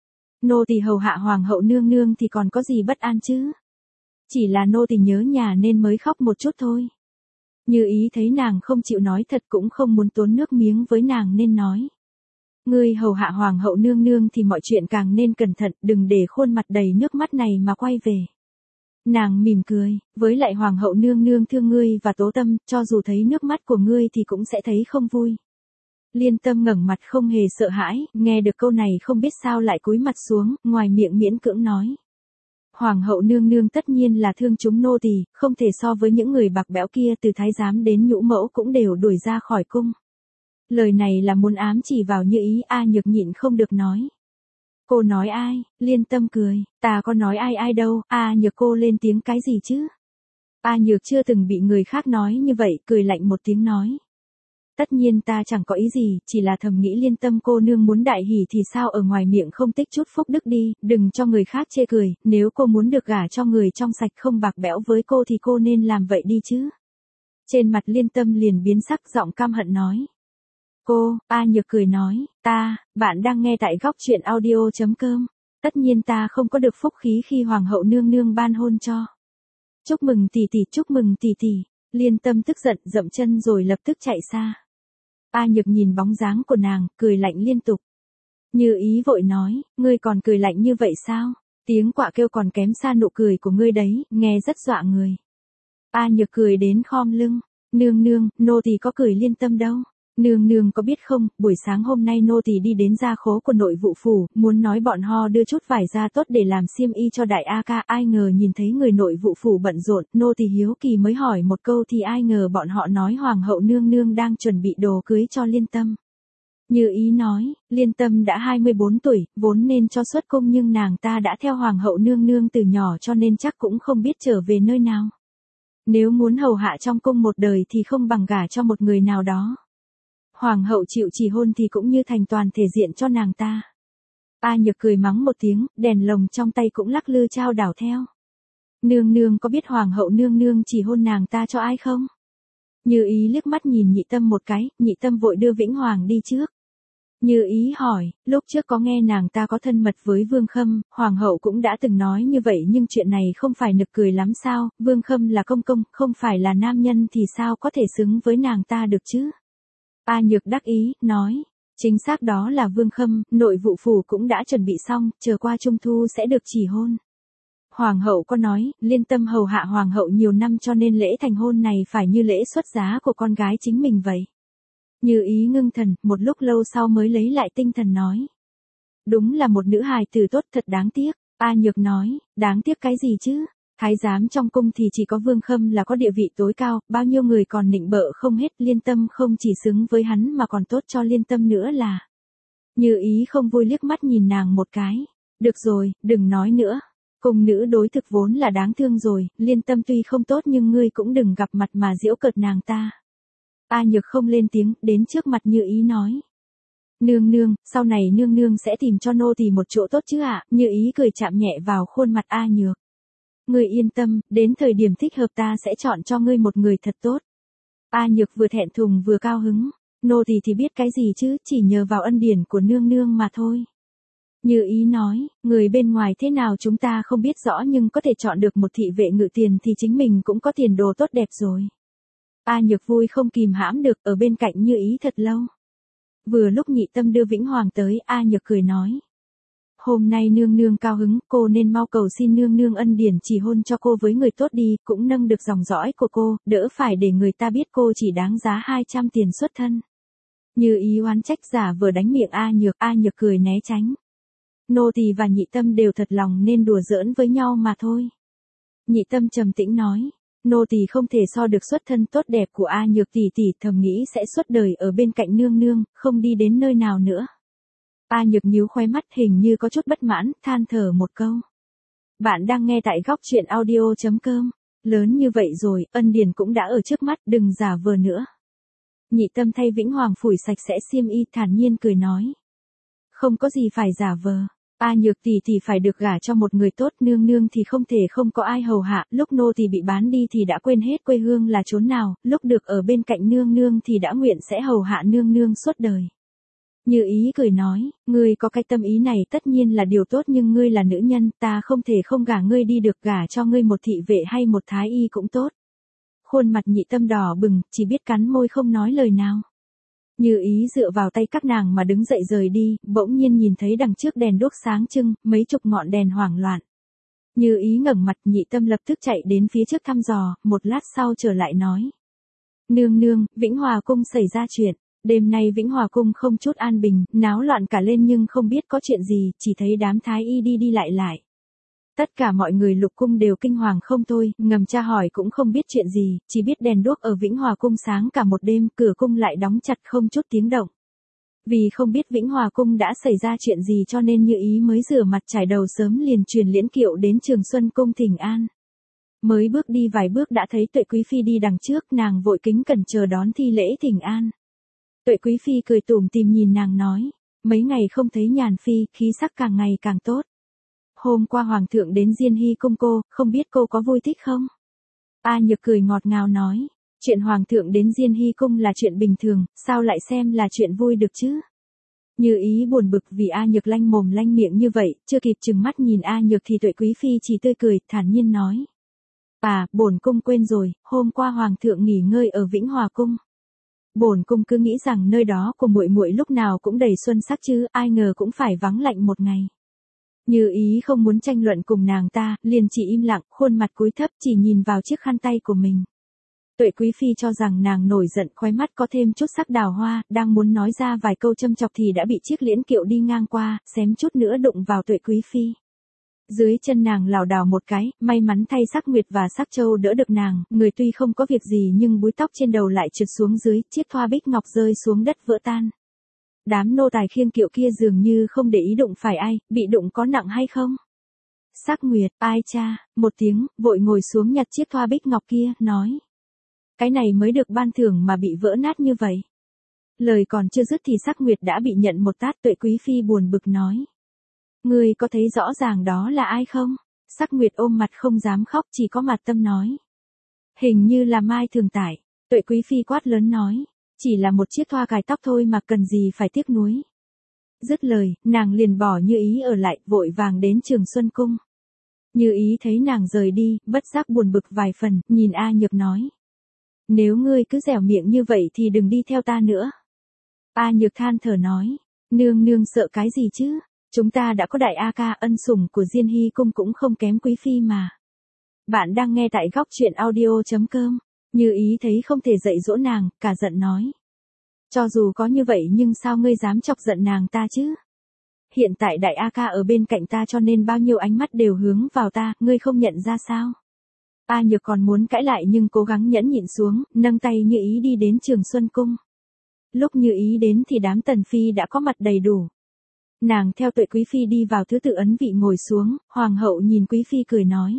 Nô tỳ hầu hạ hoàng hậu nương nương thì còn có gì bất an chứ? Chỉ là nô tỳ nhớ nhà nên mới khóc một chút thôi. Như ý thấy nàng không chịu nói thật cũng không muốn tốn nước miếng với nàng nên nói. Ngươi hầu hạ hoàng hậu nương nương thì mọi chuyện càng nên cẩn thận, đừng để khuôn mặt đầy nước mắt này mà quay về. Nàng mỉm cười, với lại hoàng hậu nương nương thương ngươi và Tố Tâm, cho dù thấy nước mắt của ngươi thì cũng sẽ thấy không vui. Liên Tâm ngẩng mặt không hề sợ hãi, nghe được câu này không biết sao lại cúi mặt xuống, ngoài miệng miễn cưỡng nói. Hoàng hậu nương nương tất nhiên là thương chúng nô tỳ, không thể so với những người bạc bẽo kia, từ thái giám đến nhũ mẫu cũng đều đuổi ra khỏi cung. Lời này là muốn ám chỉ vào Như ý. A Nhược nhịn không được nói. Cô nói ai? Liên Tâm cười, ta có nói ai đâu. A Nhược cô lên tiếng cái gì chứ? A Nhược chưa từng bị người khác nói như vậy, cười lạnh một tiếng nói. Tất nhiên ta chẳng có ý gì, chỉ là thầm nghĩ Liên Tâm cô nương muốn đại hỉ thì sao ở ngoài miệng không tích chút phúc đức đi, đừng cho người khác chê cười, nếu cô muốn được gả cho người trong sạch không bạc bẽo với cô thì cô nên làm vậy đi chứ. Trên mặt Liên Tâm liền biến sắc, giọng căm hận nói. Cô, A Nhược cười nói, bạn đang nghe tại góc truyện audio.com. Tất nhiên ta không có được phúc khí khi hoàng hậu nương nương ban hôn cho. Chúc mừng tỷ tỷ, chúc mừng tỷ tỷ. Liên Tâm tức giận dậm chân rồi lập tức chạy xa. A Nhược nhìn bóng dáng của nàng, cười lạnh liên tục. Như ý vội nói, ngươi còn cười lạnh như vậy sao? Tiếng quạ kêu còn kém xa nụ cười của ngươi đấy, nghe rất dọa người. A Nhược cười đến khom lưng, nương nương, nô tỳ có cười Liên Tâm đâu. Nương nương có biết không, buổi sáng hôm nay nô tỳ đi đến gia khố của nội vụ phủ, muốn nói bọn họ đưa chút vải ra tốt để làm xiêm y cho đại A ca, ai ngờ nhìn thấy người nội vụ phủ bận rộn, nô tỳ hiếu kỳ mới hỏi một câu thì ai ngờ bọn họ nói hoàng hậu nương nương đang chuẩn bị đồ cưới cho Liên Tâm. Như ý nói, Liên Tâm đã 24 tuổi, vốn nên cho xuất cung nhưng nàng ta đã theo hoàng hậu nương nương từ nhỏ cho nên chắc cũng không biết trở về nơi nào. Nếu muốn hầu hạ trong cung một đời thì không bằng gả cho một người nào đó. Hoàng hậu chịu chỉ hôn thì cũng như thành toàn thể diện cho nàng ta. A Nhược cười mắng một tiếng, đèn lồng trong tay cũng lắc lư chao đảo theo. Nương nương có biết hoàng hậu nương nương chỉ hôn nàng ta cho ai không? Như ý liếc mắt nhìn Nhị Tâm một cái, Nhị Tâm vội đưa Vĩnh Hoàng đi trước. Như ý hỏi, lúc trước có nghe nàng ta có thân mật với Vương Khâm, hoàng hậu cũng đã từng nói như vậy nhưng chuyện này không phải nực cười lắm sao, Vương Khâm là công công, không phải là nam nhân thì sao có thể xứng với nàng ta được chứ? A Nhược đắc ý, nói, chính xác đó là Vương Khâm, nội vụ phủ cũng đã chuẩn bị xong, chờ qua Trung Thu sẽ được chỉ hôn. Hoàng hậu có nói, Liên Tâm hầu hạ hoàng hậu nhiều năm cho nên lễ thành hôn này phải như lễ xuất giá của con gái chính mình vậy. Như ý ngưng thần, một lúc lâu sau mới lấy lại tinh thần nói. Đúng là một nữ hài tử tốt, thật đáng tiếc. A Nhược nói, đáng tiếc cái gì chứ? Thái giám trong cung thì chỉ có Vương Khâm là có địa vị tối cao, bao nhiêu người còn nịnh bợ không hết, Liên Tâm không chỉ xứng với hắn mà còn tốt cho Liên Tâm nữa là. Như ý không vui liếc mắt nhìn nàng một cái. Được rồi, đừng nói nữa. Cung nữ đối thực vốn là đáng thương rồi, Liên Tâm tuy không tốt nhưng ngươi cũng đừng gặp mặt mà giễu cợt nàng ta. A Nhược không lên tiếng, đến trước mặt Như ý nói. Nương nương, sau này nương nương sẽ tìm cho nô tỳ một chỗ tốt chứ ạ? Như ý cười chạm nhẹ vào khuôn mặt A Nhược. Ngươi yên tâm, đến thời điểm thích hợp ta sẽ chọn cho ngươi một người thật tốt. A Nhược vừa thẹn thùng vừa cao hứng, nô tỳ thì biết cái gì chứ, chỉ nhờ vào ân điển của nương nương mà thôi. Như ý nói, người bên ngoài thế nào chúng ta không biết rõ nhưng có thể chọn được một thị vệ ngự tiền thì chính mình cũng có tiền đồ tốt đẹp rồi. A Nhược vui không kìm hãm được, ở bên cạnh Như ý thật lâu. Vừa lúc Nhị Tâm đưa Vĩnh Hoàng tới, A Nhược cười nói. Hôm nay nương nương cao hứng, cô nên mau cầu xin nương nương ân điển chỉ hôn cho cô với người tốt đi, cũng nâng được dòng dõi của cô, đỡ phải để người ta biết cô chỉ đáng giá 200 tiền xuất thân. Như ý oán trách giả vờ đánh miệng A Nhược cười né tránh. Nô tỳ và Nhị Tâm đều thật lòng nên đùa giỡn với nhau mà thôi. Nhị Tâm trầm tĩnh nói, nô tỳ không thể so được xuất thân tốt đẹp của A Nhược tỷ tỷ, thầm nghĩ sẽ suốt đời ở bên cạnh nương nương, không đi đến nơi nào nữa. A Nhược nhíu khóe mắt hình như có chút bất mãn, than thở một câu. Bạn đang nghe tại góc truyện audio.com. Lớn như vậy rồi, ân điển cũng đã ở trước mắt, đừng giả vờ nữa. Nhị Tâm thay Vĩnh Hoàng phủi sạch sẽ xiêm y, thản nhiên cười nói. Không có gì phải giả vờ. A Nhược tỷ tỷ phải được gả cho một người tốt, nương nương thì không thể không có ai hầu hạ, lúc nô tỳ bị bán đi thì đã quên hết quê hương là chốn nào, lúc được ở bên cạnh nương nương thì đã nguyện sẽ hầu hạ nương nương suốt đời. Như Ý cười nói, ngươi có cái tâm ý này tất nhiên là điều tốt, nhưng ngươi là nữ nhân, ta không thể không gả ngươi đi được, gả cho ngươi một thị vệ hay một thái y cũng tốt. Khuôn mặt Nhị Tâm đỏ bừng, chỉ biết cắn môi không nói lời nào. Như Ý dựa vào tay các nàng mà đứng dậy rời đi, bỗng nhiên nhìn thấy đằng trước đèn đuốc sáng trưng, mấy chục ngọn đèn hoảng loạn. Như Ý ngẩng mặt, Nhị Tâm lập tức chạy đến phía trước thăm dò, một lát sau trở lại nói. Nương nương, Vĩnh Hòa cung xảy ra chuyện. Đêm nay Vĩnh Hòa cung không chút an bình, náo loạn cả lên nhưng không biết có chuyện gì, chỉ thấy đám thái y đi đi lại lại. Tất cả mọi người Lục cung đều kinh hoàng không thôi, ngầm tra hỏi cũng không biết chuyện gì, chỉ biết đèn đuốc ở Vĩnh Hòa cung sáng cả một đêm, cửa cung lại đóng chặt không chút tiếng động. Vì không biết Vĩnh Hòa cung đã xảy ra chuyện gì cho nên Như Ý mới rửa mặt trải đầu sớm liền truyền liễn kiệu đến Trường Xuân cung thỉnh an. Mới bước đi vài bước đã thấy Tuệ Quý phi đi đằng trước, nàng vội kính cẩn chờ đón thi lễ thỉnh an. Tuệ Quý phi cười tủm tỉm nhìn nàng nói, mấy ngày không thấy Nhàn phi, khí sắc càng ngày càng tốt. Hôm qua hoàng thượng đến Diên Hy cung cô, không biết cô có vui thích không? A Nhược cười ngọt ngào nói, chuyện hoàng thượng đến Diên Hy cung là chuyện bình thường, sao lại xem là chuyện vui được chứ? Như Ý buồn bực vì A Nhược lanh mồm lanh miệng như vậy, chưa kịp trừng mắt nhìn A Nhược thì Tuệ Quý phi chỉ tươi cười, thản nhiên nói. Bổn cung quên rồi, hôm qua hoàng thượng nghỉ ngơi ở Vĩnh Hòa cung. Bổn cung cứ nghĩ rằng nơi đó của muội muội lúc nào cũng đầy xuân sắc chứ, ai ngờ cũng phải vắng lạnh một ngày. Như Ý không muốn tranh luận cùng nàng ta, liền chỉ im lặng, khuôn mặt cúi thấp chỉ nhìn vào chiếc khăn tay của mình. Tuệ Quý phi cho rằng nàng nổi giận, khóe mắt có thêm chút sắc đào hoa, đang muốn nói ra vài câu châm chọc thì đã bị chiếc liễn kiệu đi ngang qua, xém chút nữa đụng vào Tuệ Quý phi. Dưới chân nàng lảo đảo một cái, may mắn thay Sắc Nguyệt và Sắc Châu đỡ được nàng, người tuy không có việc gì nhưng búi tóc trên đầu lại trượt xuống dưới, chiếc thoa bích ngọc rơi xuống đất vỡ tan. Đám nô tài khiêng kiệu kia dường như không để ý đụng phải ai, bị đụng có nặng hay không? Sắc Nguyệt, ai cha, một tiếng, vội ngồi xuống nhặt chiếc thoa bích ngọc kia, nói. Cái này mới được ban thưởng mà bị vỡ nát như vậy. Lời còn chưa dứt thì Sắc Nguyệt đã bị nhận một tát. Tuệ Quý phi buồn bực nói. Ngươi có thấy rõ ràng đó là ai không? Sắc Nguyệt ôm mặt không dám khóc, chỉ có Mặt Tâm nói. Hình như là Mai Thường Tải. Tuệ Quý phi quát lớn nói. Chỉ là một chiếc thoa cài tóc thôi mà cần gì phải tiếc nuối. Dứt lời, nàng liền bỏ Như Ý ở lại, vội vàng đến Trường Xuân cung. Như Ý thấy nàng rời đi, bất giác buồn bực vài phần, nhìn A Nhược nói. Nếu ngươi cứ dẻo miệng như vậy thì đừng đi theo ta nữa. A Nhược than thở nói. Nương nương sợ cái gì chứ? Chúng ta đã có đại A ca, ân sủng của Diên Hy cung cũng không kém quý phi mà. Bạn đang nghe tại góc truyện audio.com. Như Ý thấy không thể dạy dỗ nàng, cả giận nói. Cho dù có như vậy nhưng sao ngươi dám chọc giận nàng ta chứ? Hiện tại đại A ca ở bên cạnh ta cho nên bao nhiêu ánh mắt đều hướng vào ta, ngươi không nhận ra sao? A Nhược còn muốn cãi lại nhưng cố gắng nhẫn nhịn xuống, nâng tay Như Ý đi đến Trường Xuân cung. Lúc Như Ý đến thì đám tần phi đã có mặt đầy đủ. Nàng theo Tuệ Quý phi đi vào thứ tự ấn vị ngồi xuống, hoàng hậu nhìn Quý phi cười nói.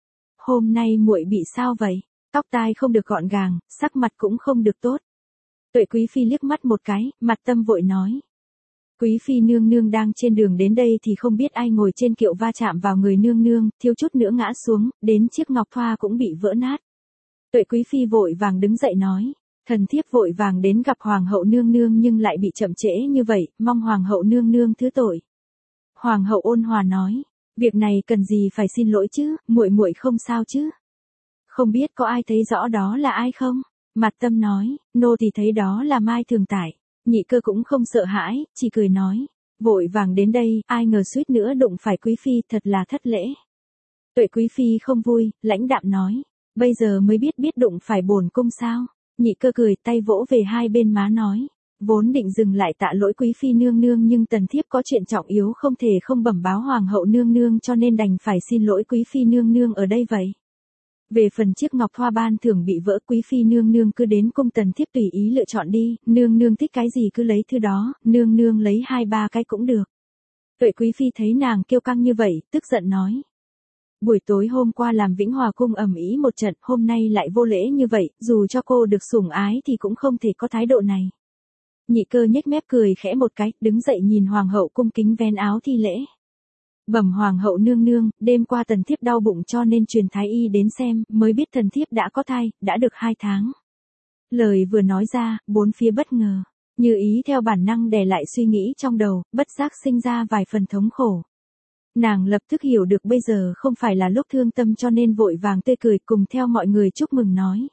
Hôm nay muội bị sao vậy? Tóc tai không được gọn gàng, sắc mặt cũng không được tốt. Tuệ Quý phi liếc mắt một cái, Mặt Tâm vội nói. Quý phi nương nương đang trên đường đến đây thì không biết ai ngồi trên kiệu va chạm vào người nương nương, thiếu chút nữa ngã xuống, đến chiếc ngọc thoa cũng bị vỡ nát. Tuệ Quý phi vội vàng đứng dậy nói. Thần thiếp vội vàng đến gặp hoàng hậu nương nương nhưng lại bị chậm trễ như vậy, mong hoàng hậu nương nương thứ tội. Hoàng hậu ôn hòa nói. Việc này cần gì phải xin lỗi chứ, muội muội không sao chứ? Không biết có ai thấy rõ đó là ai không? Mặt Tâm nói, nô thì thấy đó là Mai Thường Tải. Nhị Cơ cũng không sợ hãi, chỉ cười nói. Vội vàng đến đây, ai ngờ suýt nữa đụng phải quý phi, thật là thất lễ. Tuệ Quý phi không vui, lãnh đạm nói. Bây giờ mới biết đụng phải bổn cung sao? Nhị Cơ cười, tay vỗ về hai bên má nói. vốn định dừng lại tạ lỗi quý phi nương nương nhưng tần thiếp có chuyện trọng yếu không thể không bẩm báo hoàng hậu nương nương cho nên đành phải xin lỗi quý phi nương nương ở đây vậy. Về phần chiếc ngọc hoa ban thưởng bị vỡ quý phi nương nương cứ đến cung tần thiếp tùy ý lựa chọn đi, nương nương thích cái gì cứ lấy thứ đó, nương nương lấy 2-3 cái cũng được. Tuệ quý phi thấy nàng kiêu căng như vậy, tức giận nói. Buổi tối hôm qua làm Vĩnh Hòa cung ầm ĩ một trận, hôm nay lại vô lễ như vậy, dù cho cô được sủng ái thì cũng không thể có thái độ này. Nhị Cơ nhếch mép cười khẽ một cái, đứng dậy nhìn hoàng hậu cung kính vén áo thi lễ. Bẩm hoàng hậu nương nương, đêm qua tần thiếp đau bụng cho nên truyền thái y đến xem, mới biết tần thiếp đã có thai, đã được 2 tháng. Lời vừa nói ra, bốn phía bất ngờ. Như Ý theo bản năng đè lại suy nghĩ trong đầu, bất giác sinh ra vài phần thống khổ. Nàng lập tức hiểu được bây giờ không phải là lúc thương tâm cho nên vội vàng tươi cười cùng theo mọi người chúc mừng nói.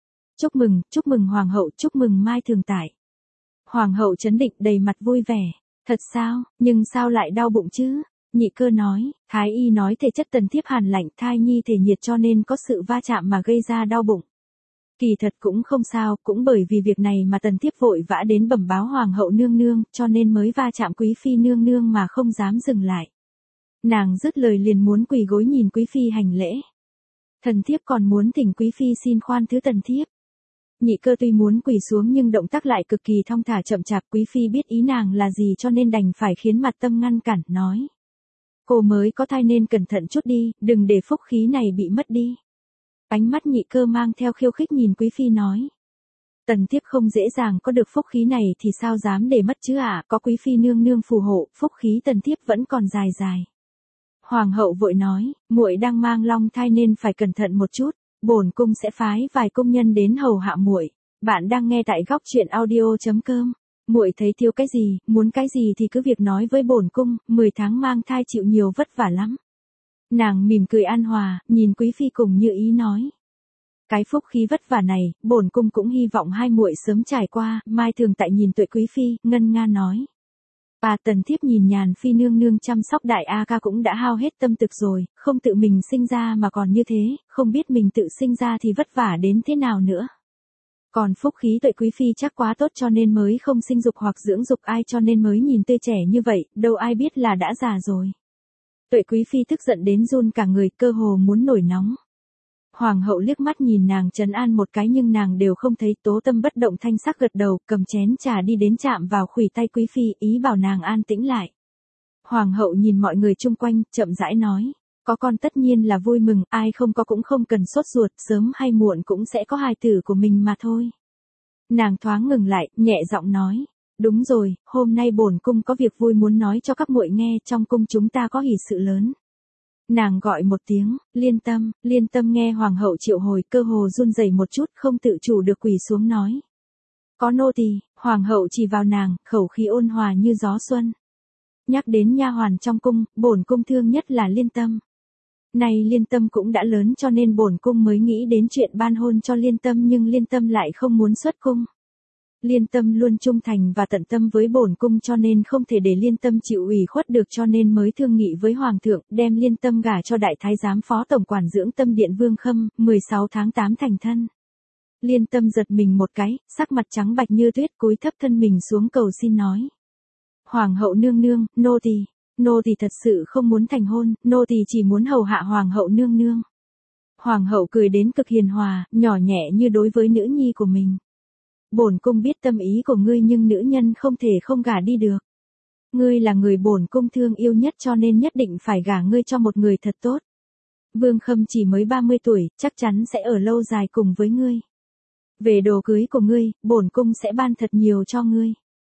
Chúc mừng hoàng hậu, chúc mừng Mai Thường Tại. Hoàng hậu trấn định đầy mặt vui vẻ. Thật sao, nhưng sao lại đau bụng chứ? Nhị Cơ nói, thái y nói thể chất tần thiếp hàn lạnh thai nhi thể nhiệt cho nên có sự va chạm mà gây ra đau bụng. Kỳ thật cũng không sao, cũng bởi vì việc này mà tần thiếp vội vã đến bẩm báo hoàng hậu nương nương, cho nên mới va chạm quý phi nương nương mà không dám dừng lại. Nàng dứt lời liền muốn quỳ gối nhìn quý phi hành lễ. Thần thiếp còn muốn thỉnh quý phi xin khoan thứ tần thiếp. Nhị Cơ tuy muốn quỳ xuống nhưng động tác lại cực kỳ thong thả chậm chạp, quý phi biết ý nàng là gì cho nên đành phải khiến mặt tâm ngăn cản, nói. Cô mới có thai nên cẩn thận chút đi, đừng để phúc khí này bị mất đi. Ánh mắt Nhị Cơ mang theo khiêu khích nhìn quý phi nói. Tần thiếp không dễ dàng có được phúc khí này thì sao dám để mất chứ ạ, có quý phi nương nương phù hộ, phúc khí tần thiếp vẫn còn dài dài. Hoàng hậu vội nói, muội đang mang long thai nên phải cẩn thận một chút, bổn cung sẽ phái vài công nhân đến hầu hạ muội. Bạn đang nghe tại góc truyện audio.com. Muội thấy thiếu cái gì, muốn cái gì thì cứ việc nói với bổn cung, 10 tháng mang thai chịu nhiều vất vả lắm. Nàng mỉm cười an hòa, nhìn quý phi cùng Như Ý nói. Cái phúc khí vất vả này, bổn cung cũng hy vọng hai muội sớm trải qua. Mai Thường Tại nhìn Tuệ quý phi, ngân nga nói. Tần thiếp nhìn Nhàn phi nương nương chăm sóc đại A ca cũng đã hao hết tâm thực rồi, không tự mình sinh ra mà còn như thế, không biết mình tự sinh ra thì vất vả đến thế nào nữa. Còn phúc khí Tuệ quý phi chắc quá tốt cho nên mới không sinh dục hoặc dưỡng dục ai cho nên mới nhìn tươi trẻ như vậy, đâu ai biết là đã già rồi. Tuệ quý phi tức giận đến run cả người, cơ hồ muốn nổi nóng. Hoàng hậu liếc mắt nhìn nàng trấn an một cái nhưng nàng đều không thấy, Tố Tâm bất động thanh sắc gật đầu, cầm chén trà đi đến chạm vào khuỷu tay quý phi, ý bảo nàng an tĩnh lại. Hoàng hậu nhìn mọi người chung quanh, chậm rãi nói, có con tất nhiên là vui mừng, ai không có cũng không cần sốt ruột, sớm hay muộn cũng sẽ có hài tử của mình mà thôi. Nàng thoáng ngừng lại, nhẹ giọng nói, đúng rồi, hôm nay bổn cung có việc vui muốn nói cho các muội nghe, trong cung chúng ta có hỷ sự lớn. Nàng gọi một tiếng, Liên Tâm nghe hoàng hậu triệu hồi, cơ hồ run rẩy một chút, không tự chủ được quỳ xuống nói. Có nô tỳ. Hoàng hậu chỉ vào nàng, khẩu khí ôn hòa như gió xuân. Nhắc đến nha hoàn trong cung, bổn cung thương nhất là Liên Tâm. Này Liên Tâm cũng đã lớn cho nên bổn cung mới nghĩ đến chuyện ban hôn cho Liên Tâm nhưng Liên Tâm lại không muốn xuất cung. Liên Tâm luôn trung thành và tận tâm với bổn cung cho nên không thể để Liên Tâm chịu ủy khuất được cho nên mới thương nghị với Hoàng thượng, đem Liên Tâm gả cho đại thái giám phó tổng quản dưỡng tâm điện Vương Khâm, 16 tháng 8 thành thân. Liên Tâm giật mình một cái, sắc mặt trắng bạch như tuyết, cúi thấp thân mình xuống cầu xin nói. Hoàng hậu nương nương, nô tỳ thật sự không muốn thành hôn, nô tỳ chỉ muốn hầu hạ hoàng hậu nương nương. Hoàng hậu cười đến cực hiền hòa, nhỏ nhẹ như đối với nữ nhi của mình. Bổn cung biết tâm ý của ngươi nhưng nữ nhân không thể không gả đi được. Ngươi là người bổn cung thương yêu nhất cho nên nhất định phải gả ngươi cho một người thật tốt. Vương Khâm chỉ mới 30 tuổi, chắc chắn sẽ ở lâu dài cùng với ngươi. Về đồ cưới của ngươi, bổn cung sẽ ban thật nhiều cho ngươi.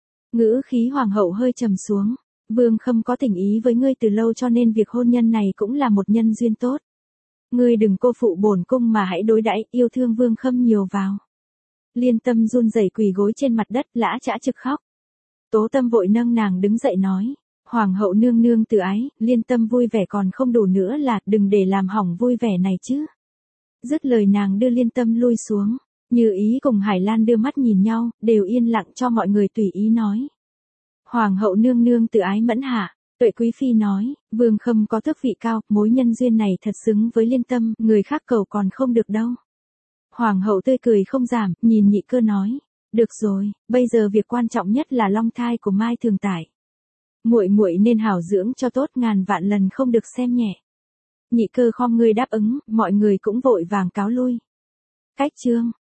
Ngữ khí hoàng hậu hơi trầm xuống. Vương Khâm có tình ý với ngươi từ lâu cho nên việc hôn nhân này cũng là một nhân duyên tốt. Ngươi đừng cô phụ bổn cung mà hãy đối đãi yêu thương Vương Khâm nhiều vào. Liên Tâm run rẩy quỳ gối trên mặt đất, lã chã trực khóc. Tố Tâm vội nâng nàng đứng dậy nói, hoàng hậu nương nương từ ái, Liên Tâm vui vẻ còn không đủ nữa là, đừng để làm hỏng vui vẻ này chứ. Dứt lời nàng đưa Liên Tâm lui xuống, Như Ý cùng Hải Lan đưa mắt nhìn nhau, đều yên lặng cho mọi người tùy ý nói. Hoàng hậu nương nương từ ái mẫn hạ. Tuệ quý phi nói, Vương Khâm có tước vị cao, mối nhân duyên này thật xứng với Liên Tâm, người khác cầu còn không được đâu. Hoàng hậu tươi cười không giảm, nhìn Nhị Cơ nói, Được rồi, bây giờ việc quan trọng nhất là long thai của Mai Thường Tại. Muội muội nên hảo dưỡng cho tốt, ngàn vạn lần không được xem nhẹ. Nhị Cơ khom người đáp ứng, mọi người cũng vội vàng cáo lui. Cách chương